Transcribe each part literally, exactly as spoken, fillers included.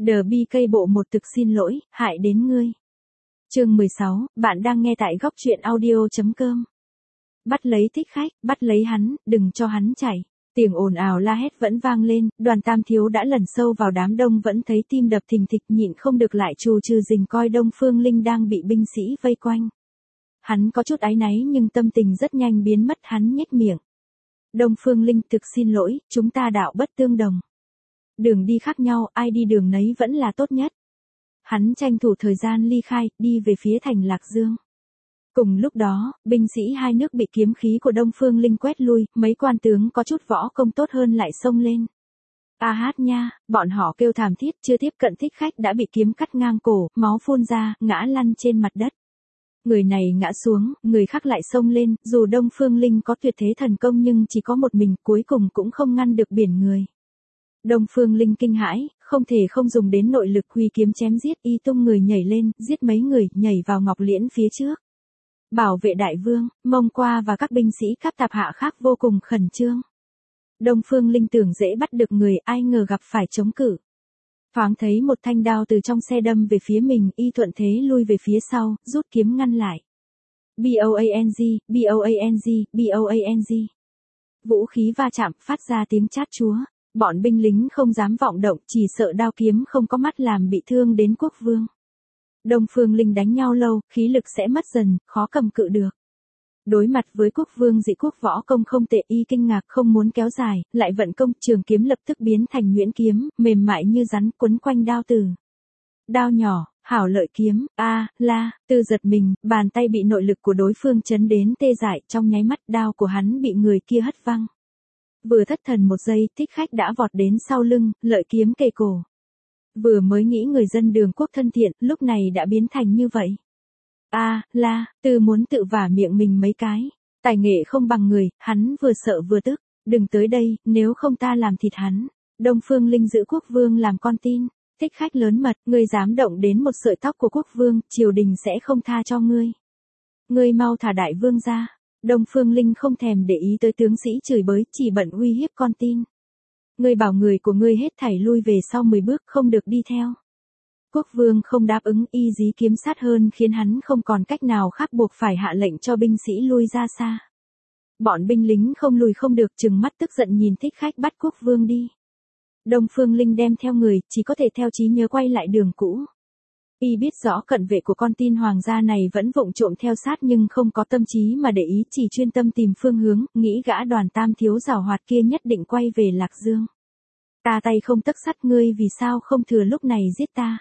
The bê ca bộ một thực xin lỗi, hại đến ngươi. Chương mười sáu, bạn đang nghe tại góc truyện audio chấm com. Bắt lấy Thích Khách, bắt lấy hắn, đừng cho hắn chạy. Tiếng ồn ào la hét vẫn vang lên, Đoàn Tam Thiếu đã lẩn sâu vào đám đông vẫn thấy tim đập thình thịch nhịn không được lại trù trừ rình coi Đông Phương Linh đang bị binh sĩ vây quanh. Hắn có chút áy náy nhưng tâm tình rất nhanh biến mất, hắn nhếch miệng. Đông Phương Linh, thực xin lỗi, chúng ta đạo bất tương đồng. Đường đi khác nhau, ai đi đường nấy vẫn là tốt nhất. Hắn tranh thủ thời gian ly khai, đi về phía thành Lạc Dương. Cùng lúc đó, binh sĩ hai nước bị kiếm khí của Đông Phương Linh quét lui, mấy quan tướng có chút võ công tốt hơn lại xông lên. A hát nha, bọn họ kêu thảm thiết, chưa tiếp cận Thích Khách đã bị kiếm cắt ngang cổ, máu phun ra, ngã lăn trên mặt đất. Người này ngã xuống, người khác lại xông lên, dù Đông Phương Linh có tuyệt thế thần công nhưng chỉ có một mình, cuối cùng cũng không ngăn được biển người. Đông Phương Linh kinh hãi, không thể không dùng đến nội lực, huy kiếm chém giết, y tung người nhảy lên, giết mấy người, nhảy vào Ngọc Liễn phía trước. Bảo vệ đại vương, Mông Qua và các binh sĩ các tạp hạ khác vô cùng khẩn trương. Đông Phương Linh tưởng dễ bắt được người, ai ngờ gặp phải chống cự. Thoáng thấy một thanh đao từ trong xe đâm về phía mình, y thuận thế lui về phía sau, rút kiếm ngăn lại. Boang, boang, boang. Vũ khí va chạm, phát ra tiếng chát chúa. Bọn binh lính không dám vọng động, chỉ sợ đao kiếm không có mắt làm bị thương đến quốc vương. Đông Phương Linh đánh nhau lâu, khí lực sẽ mất dần, khó cầm cự được. Đối mặt với quốc vương dị quốc võ công không tệ, y kinh ngạc không muốn kéo dài, lại vận công, trường kiếm lập tức biến thành nhuyễn kiếm, mềm mại như rắn quấn quanh đao tử. Đao nhỏ, hảo lợi kiếm, a, la, Từ giật mình, bàn tay bị nội lực của đối phương chấn đến tê dại, trong nháy mắt đao của hắn bị người kia hất văng. Vừa thất thần một giây, Thích Khách đã vọt đến sau lưng, lợi kiếm kề cổ. Vừa mới nghĩ người dân Đường Quốc thân thiện, lúc này đã biến thành như vậy. A, la, Từ muốn tự vả miệng mình mấy cái. Tài nghệ không bằng người, hắn vừa sợ vừa tức. Đừng tới đây, nếu không ta làm thịt hắn. Đông Phương Linh giữ quốc vương làm con tin. Thích Khách lớn mật, ngươi dám động đến một sợi tóc của quốc vương, triều đình sẽ không tha cho ngươi. Ngươi mau thả đại vương ra. Đông Phương Linh không thèm để ý tới tướng sĩ chửi bới, chỉ bận uy hiếp con tin. Ngươi bảo người của ngươi hết thảy lui về sau mười bước, không được đi theo. Quốc vương không đáp ứng, y dí kiếm sát hơn khiến hắn không còn cách nào khác buộc phải hạ lệnh cho binh sĩ lui ra xa. Bọn binh lính không lùi không được, trừng mắt tức giận nhìn Thích Khách bắt quốc vương đi. Đông Phương Linh đem theo người, chỉ có thể theo trí nhớ quay lại đường cũ. Y biết rõ cận vệ của con tin hoàng gia này vẫn vụng trộm theo sát nhưng không có tâm trí mà để ý, chỉ chuyên tâm tìm phương hướng, nghĩ gã Đoàn Tam Thiếu giàu hoạt kia nhất định quay về Lạc Dương. Ta tay không tấc sắt, ngươi vì sao không thừa lúc này giết ta?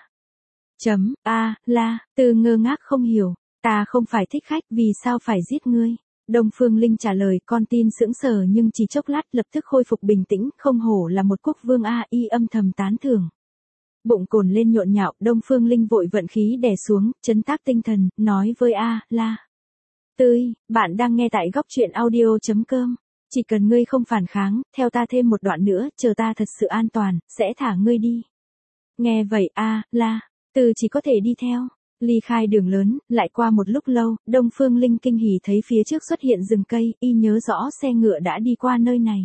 Chấm, a, la, Từ ngơ ngác không hiểu, ta không phải Thích Khách, vì sao phải giết ngươi? Đông Phương Linh trả lời, con tin sững sờ nhưng chỉ chốc lát lập tức khôi phục bình tĩnh, không hổ là một quốc vương a, y âm thầm tán thưởng. Bụng cồn lên nhộn nhạo, Đông Phương Linh vội vận khí đè xuống, trấn tác tinh thần, nói với A, la. Tươi, bạn đang nghe tại góc truyện audio chấm com. Chỉ cần ngươi không phản kháng, theo ta thêm một đoạn nữa, chờ ta thật sự an toàn, sẽ thả ngươi đi. Nghe vậy A, la, Từ chỉ có thể đi theo. Ly khai đường lớn, lại qua một lúc lâu, Đông Phương Linh kinh hỉ thấy phía trước xuất hiện rừng cây, y nhớ rõ xe ngựa đã đi qua nơi này.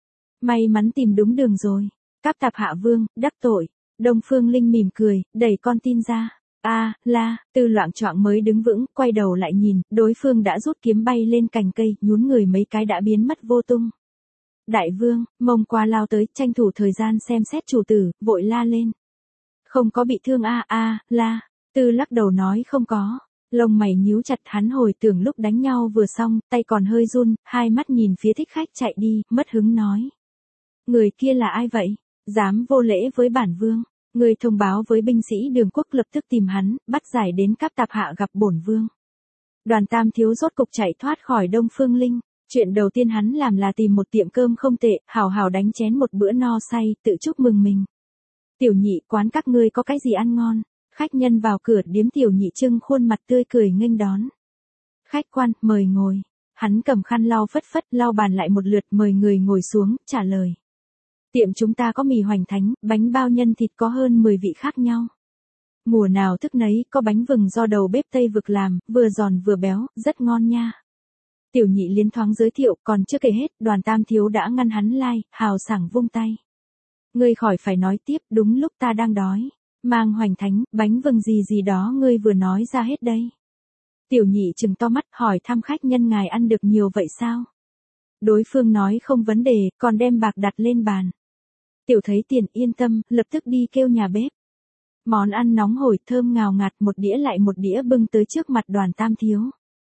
May mắn tìm đúng đường rồi. Cáp tạp hạ vương, đắc tội. Đông Phương Linh mỉm cười, đẩy con tin ra. A, la, Từ loạng choạng mới đứng vững, quay đầu lại nhìn, đối phương đã rút kiếm bay lên cành cây, nhún người mấy cái đã biến mất vô tung. Đại vương, Mông Qua lao tới, tranh thủ thời gian xem xét chủ tử, vội la lên. Không có bị thương a, a, la, Từ lắc đầu nói không có. Lông mày nhíu chặt, hắn hồi tưởng lúc đánh nhau vừa xong, tay còn hơi run, hai mắt nhìn phía Thích Khách chạy đi, mất hứng nói. Người kia là ai vậy? Dám vô lễ với bản vương, người thông báo với binh sĩ Đường Quốc lập tức tìm hắn, bắt giải đến Cáp tạp hạ gặp bổn vương. Đoàn Tam Thiếu rốt cục chạy thoát khỏi Đông Phương Linh, chuyện đầu tiên hắn làm là tìm một tiệm cơm không tệ, hào hào đánh chén một bữa no say, tự chúc mừng mình. Tiểu Nhị, quán các ngươi có cái gì ăn ngon? Khách nhân vào cửa điếm Tiểu Nhị trưng khuôn mặt tươi cười nghênh đón. Khách quan, mời ngồi. Hắn cầm khăn lau phất phất, lau bàn lại một lượt, mời người ngồi xuống, trả lời. Tiệm chúng ta có mì hoành thánh, bánh bao nhân thịt có hơn mười vị khác nhau. Mùa nào thức nấy, có bánh vừng do đầu bếp Tây Vực làm, vừa giòn vừa béo, rất ngon nha. Tiểu Nhị liên thoáng giới thiệu, còn chưa kể hết, Đoàn Tam Thiếu đã ngăn hắn lai, hào sảng vung tay. Ngươi khỏi phải nói tiếp, đúng lúc ta đang đói. Mang hoành thánh, bánh vừng gì gì đó ngươi vừa nói ra hết đây. Tiểu nhị trừng to mắt hỏi thăm khách nhân ngài ăn được nhiều vậy sao? Đối phương nói không vấn đề, còn đem bạc đặt lên bàn. Tiểu thấy tiền yên tâm, lập tức đi kêu nhà bếp. Món ăn nóng hổi thơm ngào ngạt một đĩa lại một đĩa bưng tới trước mặt Đoàn Tam Thiếu.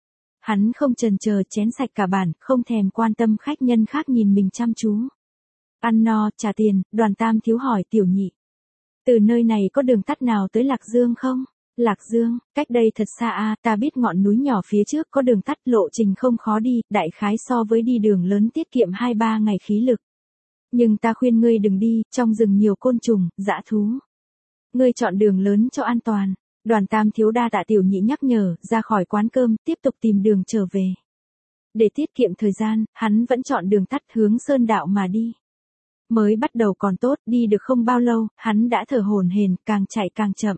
Hắn không chần chờ chén sạch cả bàn, không thèm quan tâm khách nhân khác nhìn mình chăm chú. Ăn no, trả tiền, Đoàn Tam Thiếu hỏi tiểu nhị. Từ nơi này có đường tắt nào tới Lạc Dương không? Lạc Dương, cách đây thật xa a, ta biết ngọn núi nhỏ phía trước có đường tắt, lộ trình không khó đi, đại khái so với đi đường lớn tiết kiệm hai ba ngày khí lực. Nhưng ta khuyên ngươi đừng đi, trong rừng nhiều côn trùng, dã thú. Ngươi chọn đường lớn cho an toàn. Đoàn Tam Thiếu đa tạ tiểu nhị nhắc nhở, ra khỏi quán cơm, tiếp tục tìm đường trở về. Để tiết kiệm thời gian, hắn vẫn chọn đường tắt hướng sơn đạo mà đi. Mới bắt đầu còn tốt, đi được không bao lâu, hắn đã thở hổn hển, càng chạy càng chậm.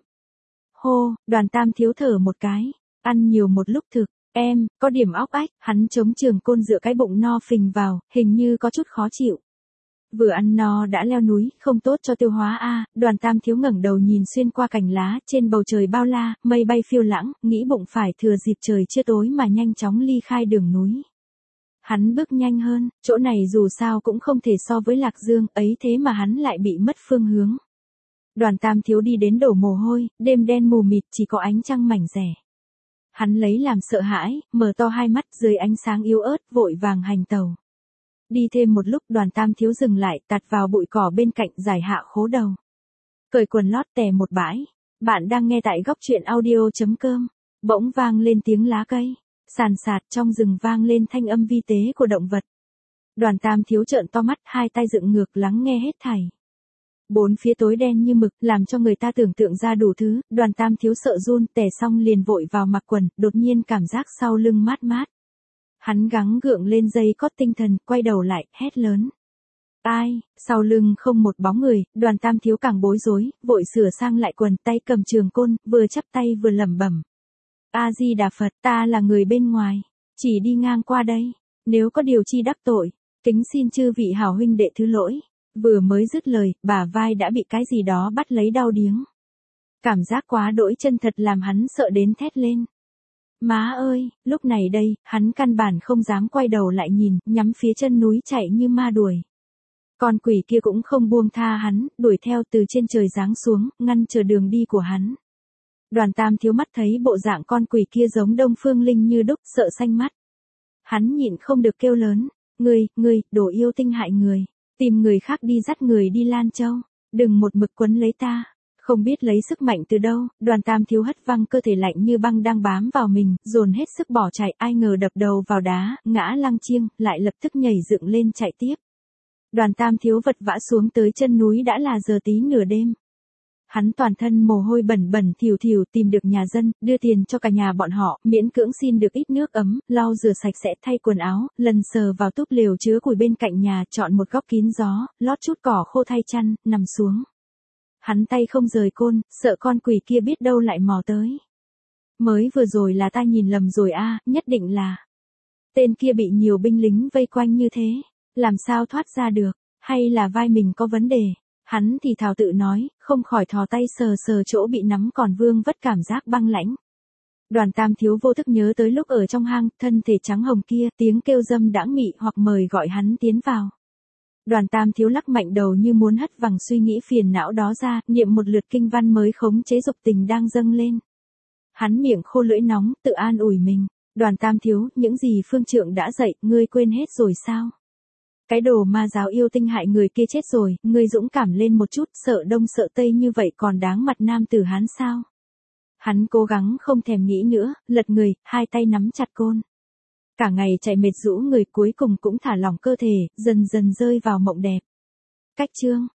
Hô, Đoàn Tam Thiếu thở một cái, ăn nhiều một lúc thực, em, có điểm óc ách, hắn chống trường côn dựa cái bụng no phình vào, hình như có chút khó chịu. Vừa ăn no đã leo núi, không tốt cho tiêu hóa a. Đoàn Tam Thiếu ngẩng đầu nhìn xuyên qua cành lá, trên bầu trời bao la, mây bay phiêu lãng, nghĩ bụng phải thừa dịp trời chưa tối mà nhanh chóng ly khai đường núi. Hắn bước nhanh hơn, chỗ này dù sao cũng không thể so với Lạc Dương, ấy thế mà hắn lại bị mất phương hướng. Đoàn Tam Thiếu đi đến đổ mồ hôi, đêm đen mù mịt chỉ có ánh trăng mảnh rẻ. Hắn lấy làm sợ hãi, mở to hai mắt dưới ánh sáng yếu ớt, vội vàng hành tàu. Đi thêm một lúc Đoàn Tam Thiếu dừng lại, tạt vào bụi cỏ bên cạnh, giải hạ khố đầu. Cởi quần lót tè một bãi. Bạn đang nghe tại góc truyện audio chấm com. Bỗng vang lên tiếng lá cây. Sàn sạt trong rừng vang lên thanh âm vi tế của động vật. Đoàn Tam Thiếu trợn to mắt, hai tay dựng ngược lắng nghe hết thảy. Bốn phía tối đen như mực, làm cho người ta tưởng tượng ra đủ thứ. Đoàn Tam Thiếu sợ run, tè xong liền vội vào mặc quần, đột nhiên cảm giác sau lưng mát mát. Hắn gắng gượng lên dây cót tinh thần, quay đầu lại, hét lớn. Ai, sau lưng không một bóng người, Đoàn Tam Thiếu càng bối rối, vội sửa sang lại quần, tay cầm trường côn, vừa chắp tay vừa lẩm bẩm. A-di-đà Phật, ta là người bên ngoài, chỉ đi ngang qua đây, nếu có điều chi đắc tội, kính xin chư vị hảo huynh đệ thứ lỗi. Vừa mới dứt lời, bả vai đã bị cái gì đó bắt lấy đau điếng. Cảm giác quá đỗi chân thật làm hắn sợ đến thét lên. Má ơi, lúc này đây, hắn căn bản không dám quay đầu lại nhìn, nhắm phía chân núi chạy như ma đuổi. Con quỷ kia cũng không buông tha hắn, đuổi theo từ trên trời giáng xuống, ngăn chờ đường đi của hắn. Đoàn Tam Thiếu mắt thấy bộ dạng con quỷ kia giống Đông Phương Linh như đúc, sợ xanh mắt. Hắn nhịn không được kêu lớn, ngươi, ngươi, đồ yêu tinh hại người, tìm người khác đi dắt người đi Lan Châu, đừng một mực quấn lấy ta. Không biết lấy sức mạnh từ đâu, Đoàn Tam Thiếu hất văng cơ thể lạnh như băng đang bám vào mình, dồn hết sức bỏ chạy, ai ngờ đập đầu vào đá, ngã lăng chiêng, lại lập tức nhảy dựng lên chạy tiếp. Đoàn Tam Thiếu vật vã xuống tới chân núi đã là giờ tí nửa đêm. Hắn toàn thân mồ hôi bẩn bẩn thìu thìu tìm được nhà dân, đưa tiền cho cả nhà bọn họ, miễn cưỡng xin được ít nước ấm, lau rửa sạch sẽ thay quần áo, lần sờ vào túp lều chứa củi bên cạnh nhà, chọn một góc kín gió, lót chút cỏ khô thay chăn, nằm xuống. Hắn tay không rời côn, sợ con quỷ kia biết đâu lại mò tới. Mới vừa rồi là ta nhìn lầm rồi a, nhất định là. Tên kia bị nhiều binh lính vây quanh như thế, làm sao thoát ra được, hay là vai mình có vấn đề. Hắn thì thào tự nói, không khỏi thò tay sờ sờ chỗ bị nắm còn vương vất cảm giác băng lãnh. Đoàn Tam Thiếu vô thức nhớ tới lúc ở trong hang, thân thể trắng hồng kia, tiếng kêu dâm đãng mị hoặc mời gọi hắn tiến vào. Đoàn Tam Thiếu lắc mạnh đầu như muốn hất văng suy nghĩ phiền não đó ra, niệm một lượt kinh văn mới khống chế dục tình đang dâng lên. Hắn miệng khô lưỡi nóng, tự an ủi mình. Đoàn Tam Thiếu, những gì phương trượng đã dạy, ngươi quên hết rồi sao? Cái đồ ma giáo yêu tinh hại người kia chết rồi, ngươi dũng cảm lên một chút, sợ đông sợ tây như vậy còn đáng mặt nam tử Hán sao? Hắn cố gắng không thèm nghĩ nữa, lật người, hai tay nắm chặt côn. Cả ngày chạy mệt rũ người cuối cùng cũng thả lỏng cơ thể, dần dần rơi vào mộng đẹp. Cách chương